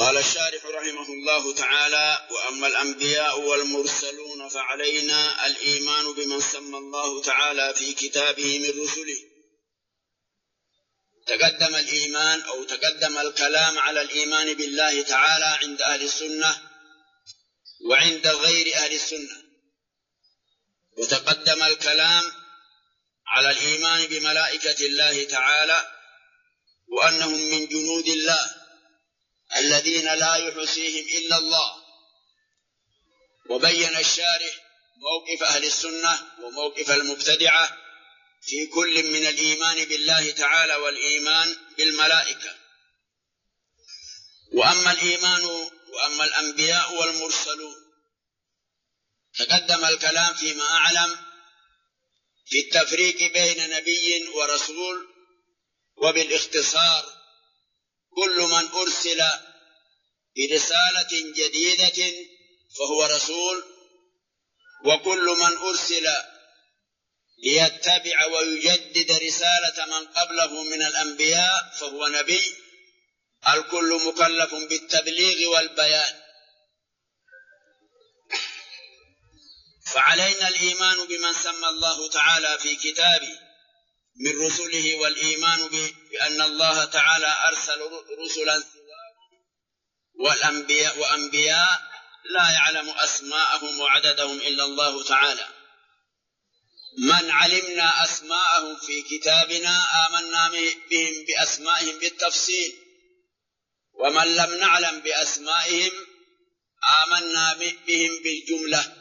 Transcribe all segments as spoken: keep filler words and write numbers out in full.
قال الشارح رحمه الله تعالى: وأما الأنبياء والمرسلون فعلينا الإيمان بمن سمى الله تعالى في كتابه من رسله. تقدم الإيمان أو تقدم الكلام على الإيمان بالله تعالى عند أهل السنة وعند غير أهل السنة، وتقدم الكلام على الإيمان بملائكة الله تعالى وأنهم من جنود الله الذين لا يحصيهم إلا الله. وبين الشارح موقف أهل السنة وموقف المبتدعة في كل من الإيمان بالله تعالى والإيمان بالملائكة. وأما الإيمان وأما الأنبياء والمرسلون، تقدم الكلام فيما أعلم في التفريق بين نبي ورسول، وبالاختصار كل من أرسل برسالة جديدة فهو رسول، وكل من أرسل ليتبع ويجدد رسالة من قبله من الأنبياء فهو نبي. الكل مكلف بالتبليغ والبيان. فعلينا الإيمان بمن سمى الله تعالى في كتابه من رسله، والإيمان بأن الله تعالى أرسل رسلا والأنبياء وأنبياء لا يعلم أسماءهم وعددهم إلا الله تعالى. من علمنا أسماءهم في كتابنا آمنا بهم بأسمائهم بالتفصيل، ومن لم نعلم بأسمائهم آمنا بهم بالجملة.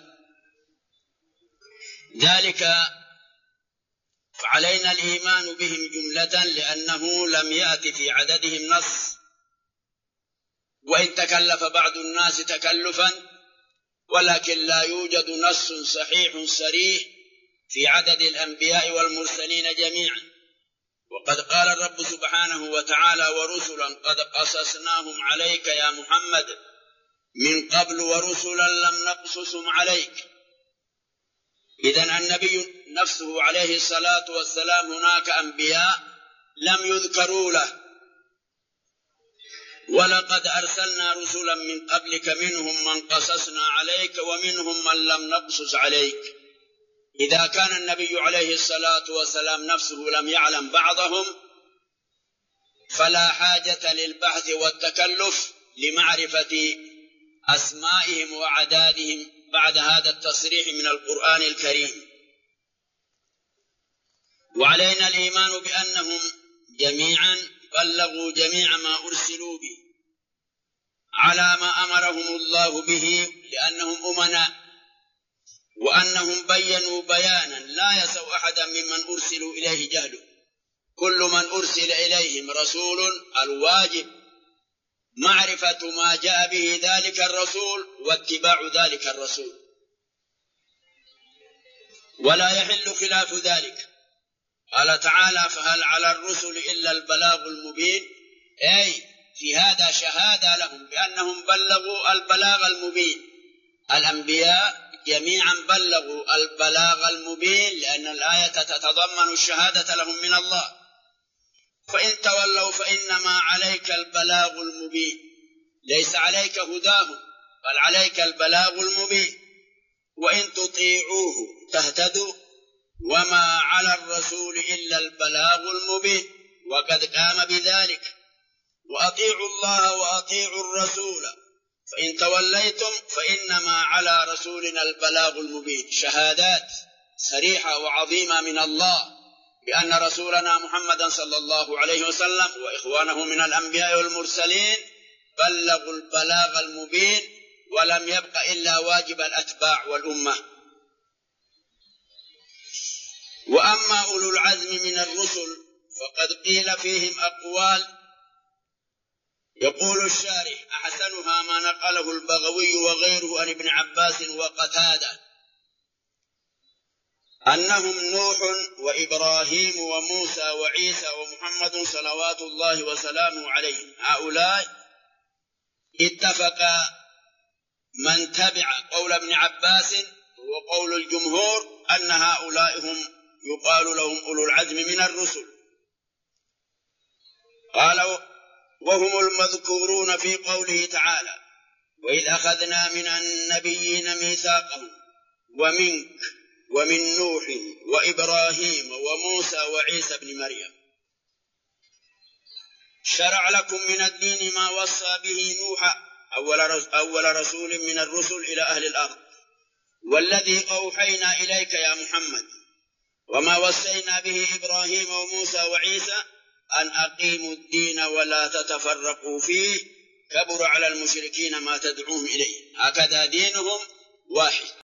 ذلك فعلينا الإيمان بهم جملة لأنه لم يأت في عددهم نص، وإن تكلف بعض الناس تكلفا ولكن لا يوجد نص صحيح صريح في عدد الأنبياء والمرسلين جميعا. وقد قال الرب سبحانه وتعالى: ورسلا قد قصصناهم عليك يا محمد من قبل ورسلا لم نقصصهم عليك. إذن النبي نفسه عليه الصلاة والسلام هناك أنبياء لم يذكروا له. ولقد أرسلنا رسلا من قبلك منهم من قصصنا عليك ومنهم من لم نقصص عليك. إذا كان النبي عليه الصلاة والسلام نفسه لم يعلم بعضهم فلا حاجة للبحث والتكلف لمعرفة أسمائهم وعدادهم بعد هذا التصريح من القرآن الكريم. وعلينا الإيمان بأنهم جميعا بلغوا جميع ما أرسلوا به على ما أمرهم الله به لأنهم أمناء، وأنهم بيّنوا بيانا لا يسوء أحدا ممن أرسلوا إليه جهله. كل من أرسل إليهم رسول الواجب معرفة ما جاء به ذلك الرسول واتباع ذلك الرسول، ولا يحل خلاف ذلك. قال تعالى: فهل على الرسل إلا البلاغ المبين، أي في هذا شهادة لهم بأنهم بلغوا البلاغ المبين. الأنبياء جميعا بلغوا البلاغ المبين لأن الآية تتضمن الشهادة لهم من الله. فإن تولوا فإنما عليك البلاغ المبين، ليس عليك هداهم بل عليك البلاغ المبين. وإن تطيعوه تهتدوا وما على الرسول إلا البلاغ المبين، وقد قام بذلك. وأطيعوا الله وأطيعوا الرسول فإن توليتم فإنما على رسولنا البلاغ المبين. شهادات صريحة وعظيمة من الله بأن رسولنا محمدا صلى الله عليه وسلم وإخوانه من الأنبياء والمرسلين بلغوا البلاغ المبين، ولم يبق إلا واجب الأتباع والأمة. وأما أولو العزم من الرسل فقد قيل فيهم أقوال، يقول الشارح: أحسنها ما نقله البغوي وغيره عن ابن عباس وقتادة أنهم نوح وإبراهيم وموسى وعيسى ومحمد صلوات الله وسلامه عليهم. هؤلاء اتفق من تبع قول ابن عباس وقول الجمهور أن هؤلاء هم يقال لهم أولو العزم من الرسل. قالوا وهم المذكورون في قوله تعالى: وإذ أخذنا من النبيين ميثاقهم ومنك ومن نوح وإبراهيم وموسى وعيسى بن مريم. شرع لكم من الدين ما وصى به نوح أول رسول من الرسل إلى أهل الأرض، والذي أوحينا إليك يا محمد، وما وصينا به إبراهيم وموسى وعيسى أن أقيموا الدين ولا تتفرقوا فيه، كبر على المشركين ما تدعوهم إليه، هكذا دينهم واحد.